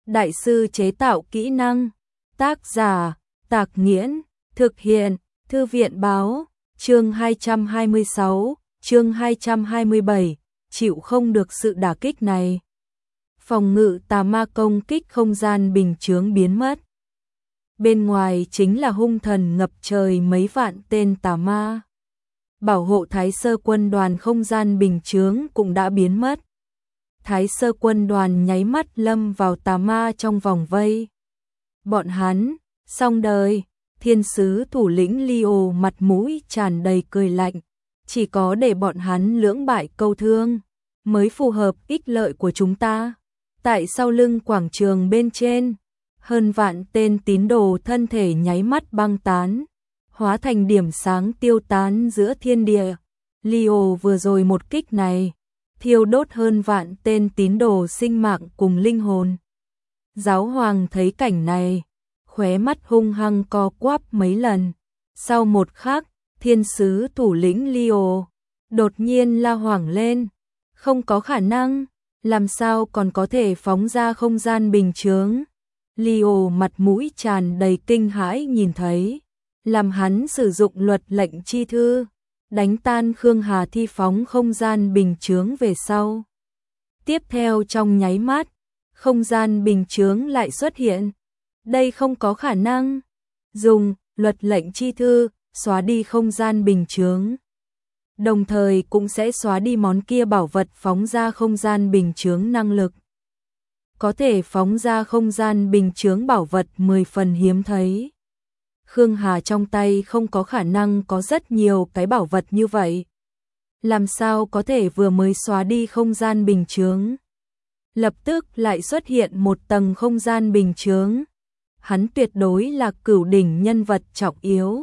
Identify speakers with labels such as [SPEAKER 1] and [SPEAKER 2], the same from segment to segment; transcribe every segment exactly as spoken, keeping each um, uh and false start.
[SPEAKER 1] Đại sư chế tạo kỹ năng. Tác giả, Tạc Nghiễn. Thực hiện, Thư viện báo. Chương hai trăm hai mươi sáu, chương hai trăm hai mươi bảy, chịu không được sự đả kích này. Phòng ngự tà ma công kích không gian bình chướng biến mất. Bên ngoài chính là hung thần ngập trời mấy vạn tên tà ma. Bảo hộ Thái Sơ quân đoàn không gian bình chướng cũng đã biến mất. Thái Sơ quân đoàn nháy mắt lâm vào tà ma trong vòng vây. Bọn hắn, xong đời. Thiên sứ thủ lĩnh Leo mặt mũi tràn đầy cười lạnh. Chỉ có để bọn hắn lưỡng bại câu thương mới phù hợp ích lợi của chúng ta. Tại sau lưng quảng trường bên trên, hơn vạn tên tín đồ thân thể nháy mắt băng tán, hóa thành điểm sáng tiêu tán giữa thiên địa. Leo vừa rồi một kích này, thiêu đốt hơn vạn tên tín đồ sinh mạng cùng linh hồn. Giáo hoàng thấy cảnh này, khóe mắt hung hăng co quắp mấy lần. Sau một khắc, thiên sứ thủ lĩnh Leo đột nhiên la hoảng lên. Không có khả năng, làm sao còn có thể phóng ra không gian bình chướng. Leo mặt mũi tràn đầy kinh hãi nhìn thấy, làm hắn sử dụng luật lệnh chi thư, đánh tan Khương Hà Thi phóng không gian bình chướng về sau. Tiếp theo trong nháy mắt, không gian bình chướng lại xuất hiện. Đây không có khả năng. Dùng luật lệnh chi thư xóa đi không gian bình chướng, đồng thời cũng sẽ xóa đi món kia bảo vật phóng ra không gian bình chướng năng lực. Có thể phóng ra không gian bình chướng bảo vật mười phần hiếm thấy. Khương Hà trong tay không có khả năng có rất nhiều cái bảo vật như vậy. Làm sao có thể vừa mới xóa đi không gian bình chướng, lập tức lại xuất hiện một tầng không gian bình chướng. Hắn tuyệt đối là cửu đỉnh nhân vật trọng yếu.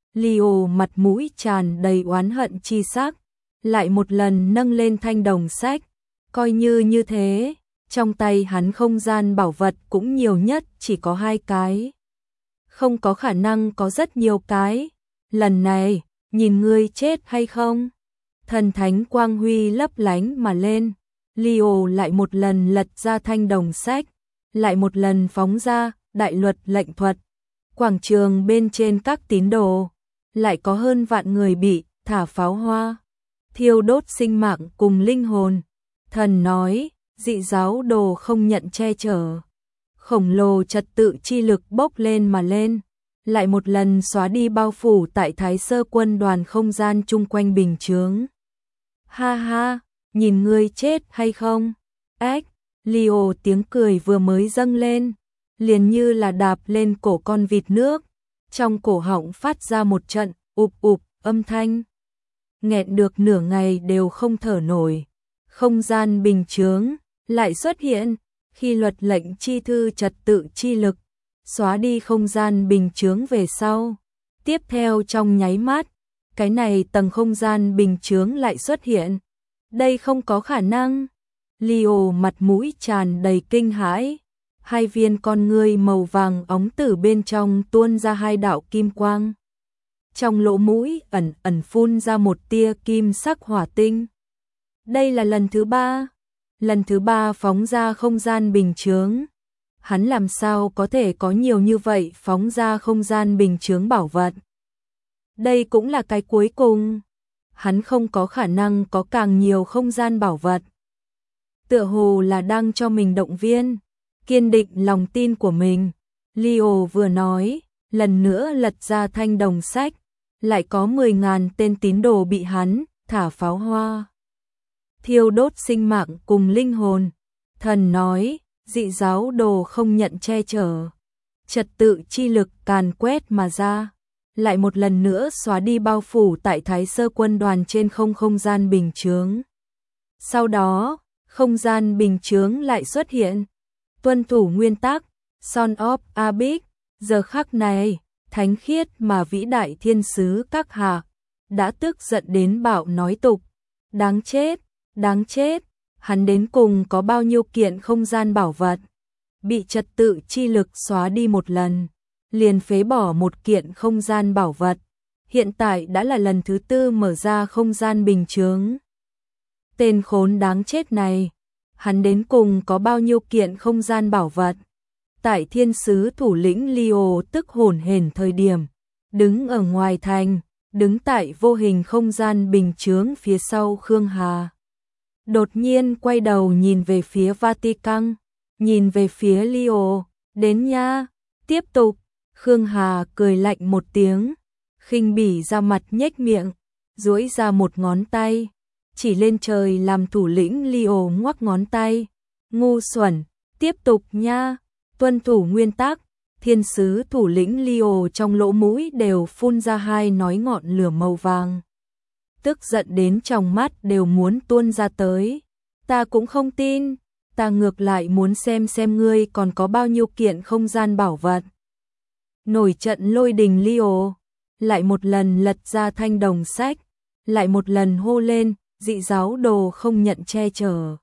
[SPEAKER 1] Leo mặt mũi tràn đầy oán hận chi sắc, lại một lần nâng lên thanh đồng sách. Coi như như thế, trong tay hắn không gian bảo vật cũng nhiều nhất chỉ có hai cái. Không có khả năng có rất nhiều cái. Lần này, nhìn ngươi chết hay không. Thần thánh quang huy lấp lánh mà lên. Leo lại một lần lật ra thanh đồng sách, lại một lần phóng ra đại luật lệnh thuật. Quảng trường bên trên các tín đồ, lại có hơn vạn người bị thả pháo hoa, thiêu đốt sinh mạng cùng linh hồn. Thần nói, dị giáo đồ không nhận che chở. Khổng lồ trật tự chi lực bốc lên mà lên, lại một lần xóa đi bao phủ tại Thái Sơ quân đoàn không gian chung quanh bình chướng. Ha ha, nhìn ngươi chết hay không? Ếch, Leo tiếng cười vừa mới dâng lên, liền như là đạp lên cổ con vịt nước, trong cổ họng phát ra một trận ụp ụp âm thanh, nghẹn được nửa ngày đều không thở nổi. Không gian bình chướng lại xuất hiện, khi luật lệnh chi thư trật tự chi lực xóa đi không gian bình chướng về sau. Tiếp theo trong nháy mắt, cái này tầng không gian bình chướng lại xuất hiện. Đây không có khả năng. Leo mặt mũi tràn đầy kinh hãi. Hai viên con ngươi màu vàng óng từ bên trong tuôn ra hai đạo kim quang. Trong lỗ mũi ẩn ẩn phun ra một tia kim sắc hỏa tinh. Đây là lần thứ ba. Lần thứ ba phóng ra không gian bình chướng. Hắn làm sao có thể có nhiều như vậy phóng ra không gian bình chướng bảo vật. Đây cũng là cái cuối cùng. Hắn không có khả năng có càng nhiều không gian bảo vật. Tựa hồ là đang cho mình động viên, kiên định lòng tin của mình. Leo vừa nói, lần nữa lật ra thanh đồng sách, lại có mười ngàn tên tín đồ bị hắn thả pháo hoa, thiêu đốt sinh mạng cùng linh hồn. Thần nói, dị giáo đồ không nhận che chở. Trật tự chi lực càn quét mà ra, lại một lần nữa xóa đi bao phủ tại Thái Sơ quân đoàn trên không không gian bình chướng. Sau đó, không gian bình chướng lại xuất hiện. Tuân thủ nguyên tắc, Son of Abyss. Giờ khắc này, thánh khiết mà vĩ đại thiên sứ các hạ đã tức giận đến bạo nói tục. Đáng chết, đáng chết. Hắn đến cùng có bao nhiêu kiện không gian bảo vật bị trật tự chi lực xóa đi một lần, liền phế bỏ một kiện không gian bảo vật. Hiện tại đã là lần thứ tư mở ra không gian bình chướng. Tên khốn đáng chết này, hắn đến cùng có bao nhiêu kiện không gian bảo vật. Tại thiên sứ thủ lĩnh Leo tức hổn hển thời điểm, đứng ở ngoài thành, đứng tại vô hình không gian bình chướng phía sau Khương Hà. Đột nhiên quay đầu nhìn về phía Vatican, nhìn về phía Leo, đến nha, tiếp tục. Khương Hà cười lạnh một tiếng, khinh bỉ ra mặt nhếch miệng, duỗi ra một ngón tay, chỉ lên trời làm thủ lĩnh Leo ngoắc ngón tay, ngu xuẩn, tiếp tục nha, tuân thủ nguyên tắc. Thiên sứ thủ lĩnh Leo trong lỗ mũi đều phun ra hai nói ngọn lửa màu vàng. Tức giận đến trong mắt đều muốn tuôn ra tới. Ta cũng không tin, ta ngược lại muốn xem xem ngươi còn có bao nhiêu kiện không gian bảo vật. Nổi trận lôi đình Leo, lại một lần lật ra thanh đồng sách, lại một lần hô lên, dị giáo đồ không nhận che chở.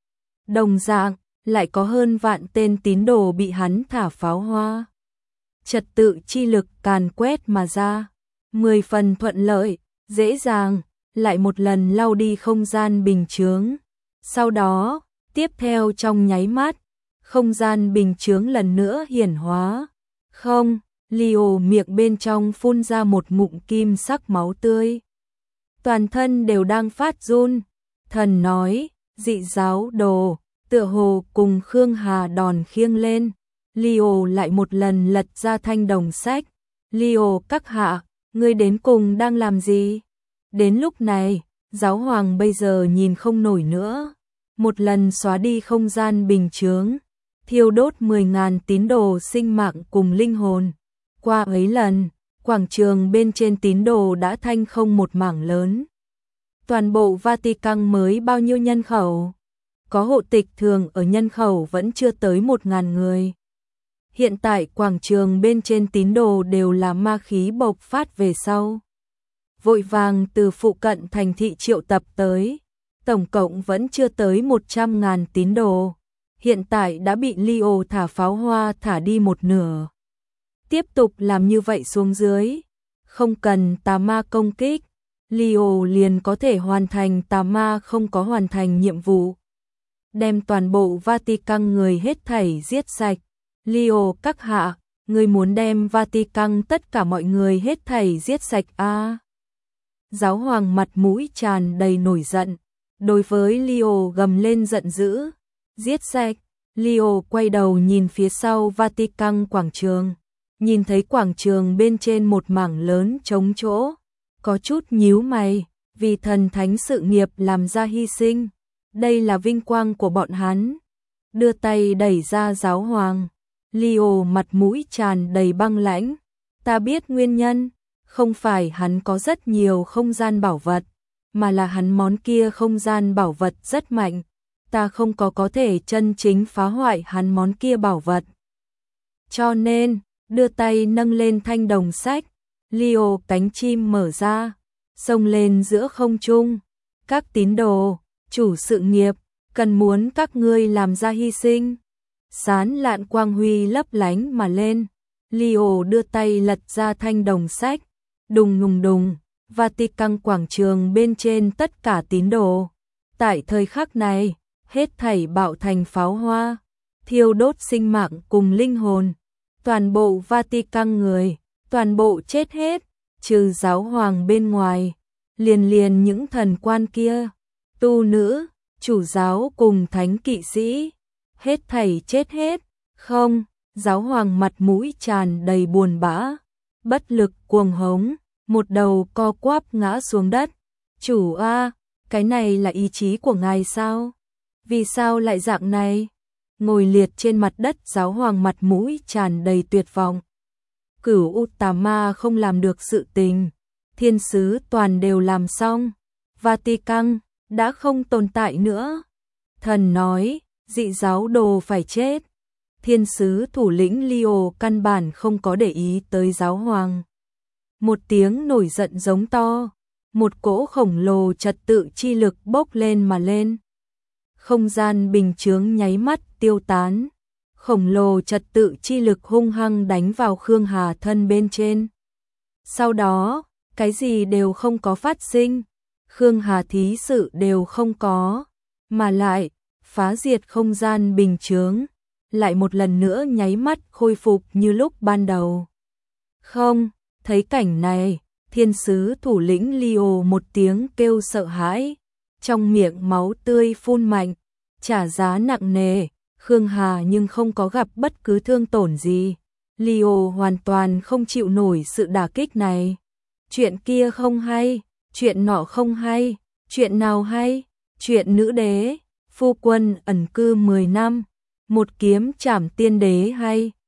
[SPEAKER 1] Đồng dạng, lại có hơn vạn tên tín đồ bị hắn thả pháo hoa. Trật tự chi lực càn quét mà ra, mười phần thuận lợi, dễ dàng, lại một lần lau đi không gian bình chướng. Sau đó, tiếp theo trong nháy mắt, không gian bình chướng lần nữa hiển hóa. Không, Leo miệng bên trong phun ra một ngụm kim sắc máu tươi. Toàn thân đều đang phát run. Thần nói, dị giáo đồ, tựa hồ cùng Khương Hà đòn khiêng lên. Leo lại một lần lật ra thanh đồng sách. Leo các hạ, ngươi đến cùng đang làm gì? Đến lúc này, giáo hoàng bây giờ nhìn không nổi nữa. Một lần xóa đi không gian bình chướng, thiêu đốt mười ngàn tín đồ sinh mạng cùng linh hồn. Qua ấy lần, quảng trường bên trên tín đồ đã thanh không một mảng lớn. Toàn bộ Vatican mới bao nhiêu nhân khẩu? Có hộ tịch thường ở nhân khẩu vẫn chưa tới một ngàn người. Hiện tại quảng trường bên trên tín đồ đều là ma khí bộc phát về sau. Vội vàng từ phụ cận thành thị triệu tập tới. Tổng cộng vẫn chưa tới một trăm ngàn tín đồ. Hiện tại đã bị Leo thả pháo hoa thả đi một nửa. Tiếp tục làm như vậy xuống dưới, không cần tà ma công kích, Leo liền có thể hoàn thành tà ma không có hoàn thành nhiệm vụ. Đem toàn bộ Vatican người hết thảy giết sạch. Leo các hạ, người muốn đem Vatican tất cả mọi người hết thảy giết sạch à? Giáo hoàng mặt mũi tràn đầy nổi giận, đối với Leo gầm lên giận dữ. Giết sạch. Leo quay đầu nhìn phía sau Vatican quảng trường, nhìn thấy quảng trường bên trên một mảng lớn trống chỗ, có chút nhíu mày, vì thần thánh sự nghiệp làm ra hy sinh, đây là vinh quang của bọn hắn. Đưa tay đẩy ra giáo hoàng, Leo mặt mũi tràn đầy băng lãnh, ta biết nguyên nhân, không phải hắn có rất nhiều không gian bảo vật, mà là hắn món kia không gian bảo vật rất mạnh, ta không có có thể chân chính phá hoại hắn món kia bảo vật. Cho nên, đưa tay nâng lên thanh đồng sách, Leo cánh chim mở ra, xông lên giữa không trung. Các tín đồ, chủ sự nghiệp, cần muốn các ngươi làm ra hy sinh. Sán lạn quang huy lấp lánh mà lên, Leo đưa tay lật ra thanh đồng sách, đùng đùng đùng, Vatican quảng trường bên trên tất cả tín đồ. Tại thời khắc này, hết thảy bạo thành pháo hoa, thiêu đốt sinh mạng cùng linh hồn. Toàn bộ Vatican người, toàn bộ chết hết, trừ giáo hoàng bên ngoài, liền liền những thần quan kia, tu nữ, chủ giáo cùng thánh kỵ sĩ, hết thảy chết hết. Không, giáo hoàng mặt mũi tràn đầy buồn bã, bất lực cuồng hống, một đầu co quắp ngã xuống đất. Chủ a, cái này là ý chí của ngài sao? Vì sao lại dạng này? Ngồi liệt trên mặt đất, giáo hoàng mặt mũi tràn đầy tuyệt vọng. Cửu U tà ma không làm được sự tình, thiên sứ toàn đều làm xong, Vatican đã không tồn tại nữa. Thần nói, dị giáo đồ phải chết. Thiên sứ thủ lĩnh Leo căn bản không có để ý tới giáo hoàng. Một tiếng nổi giận giống to, một cỗ khổng lồ trật tự chi lực bốc lên mà lên. Không gian bình chướng nháy mắt tiêu tán, khổng lồ trật tự chi lực hung hăng đánh vào Khương Hà thân bên trên. Sau đó, cái gì đều không có phát sinh, Khương Hà thí sự đều không có, mà lại phá diệt không gian bình chướng, lại một lần nữa nháy mắt khôi phục như lúc ban đầu. Không, thấy cảnh này, thiên sứ thủ lĩnh Leo một tiếng kêu sợ hãi, trong miệng máu tươi phun mạnh, trả giá nặng nề, Khương Hà nhưng không có gặp bất cứ thương tổn gì. Leo hoàn toàn không chịu nổi sự đả kích này. Chuyện kia không hay, chuyện nọ không hay, chuyện nào hay, chuyện nữ đế, phu quân ẩn cư mười năm, một kiếm trảm tiên đế hay,